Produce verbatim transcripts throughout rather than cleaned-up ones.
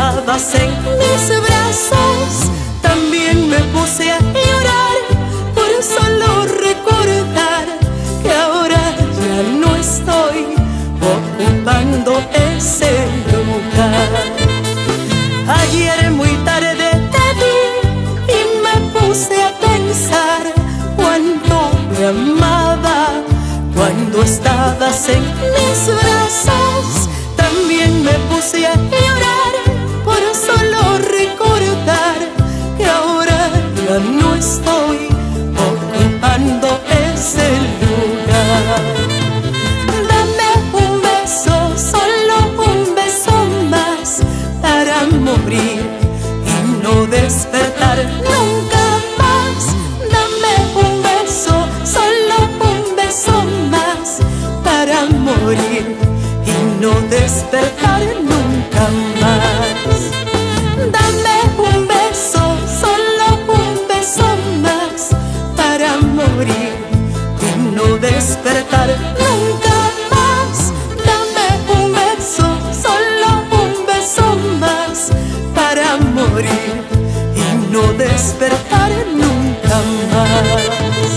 estabas en mis brazos, también me puse a llorar por solo recordar que ahora ya no estoy ocupando ese lugar. Ayer muy tarde te vi y me puse a pensar cuánto me amaba cuando estabas en mis brazos. También me puse a llorar por solo recordar que ahora ya no estoy ocupando ese lugar. Dame un beso, solo un beso más para morir y no despertar nunca más. Dame un beso, solo un beso más para morir y no despertar nunca más. Dame un beso, solo un beso más para morir y no despertar nunca más. Dame un beso, solo un beso más para morir y no despertar nunca más.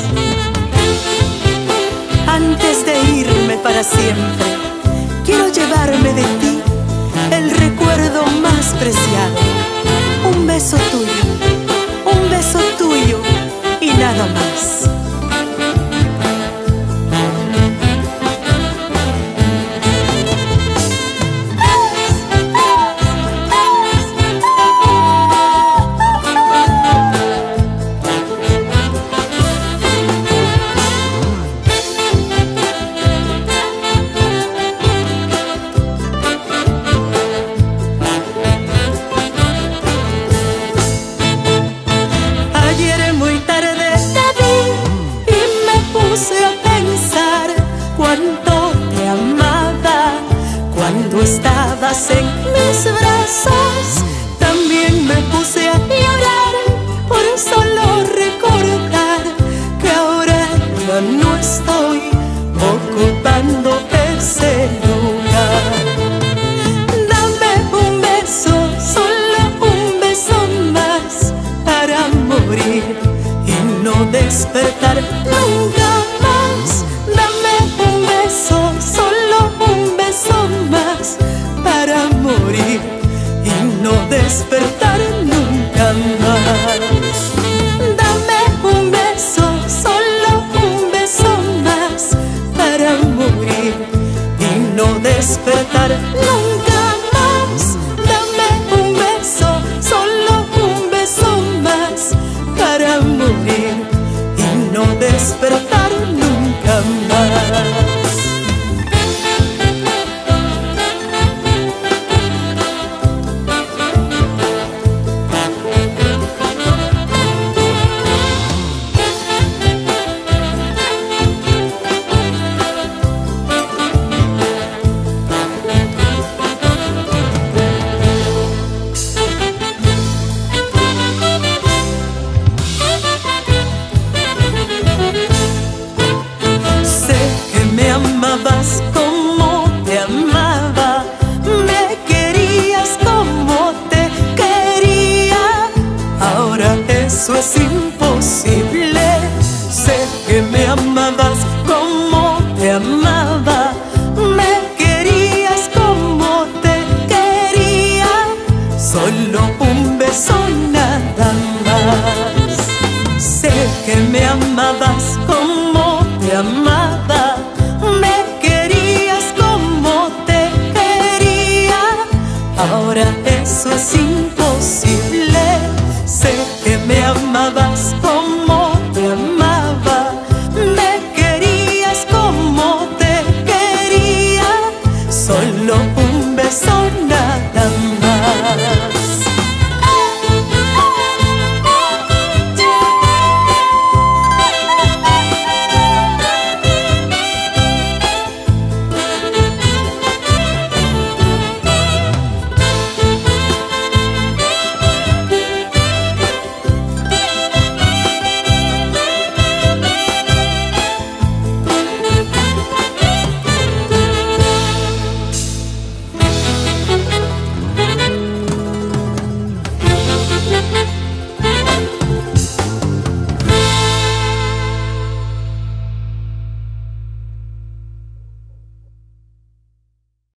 Antes de irme para siempre, quiero llevarme de ti el recuerdo más preciado. Un beso tuyo, un beso tuyo y nada más. Cuando estabas en mis brazos, también me puse a llorar por solo recordar que ahora ya no estoy ocupando ese lugar. Dame un beso, solo un beso más para morir y no despertar nunca más. Dame un beso, solo un beso más para morir y no despertar nunca más. Dame un beso, solo un beso más para morir y no despertar nunca más. Dame un beso, solo un beso más para morir y no despertar nunca más. Como te amaba, me querías como te quería. Ahora eso es imposible. Sé que me amabas como te amaba, me querías como te quería. Solo un beso nada más. Sé que me amabas como te amaba, ahora eso es imposible.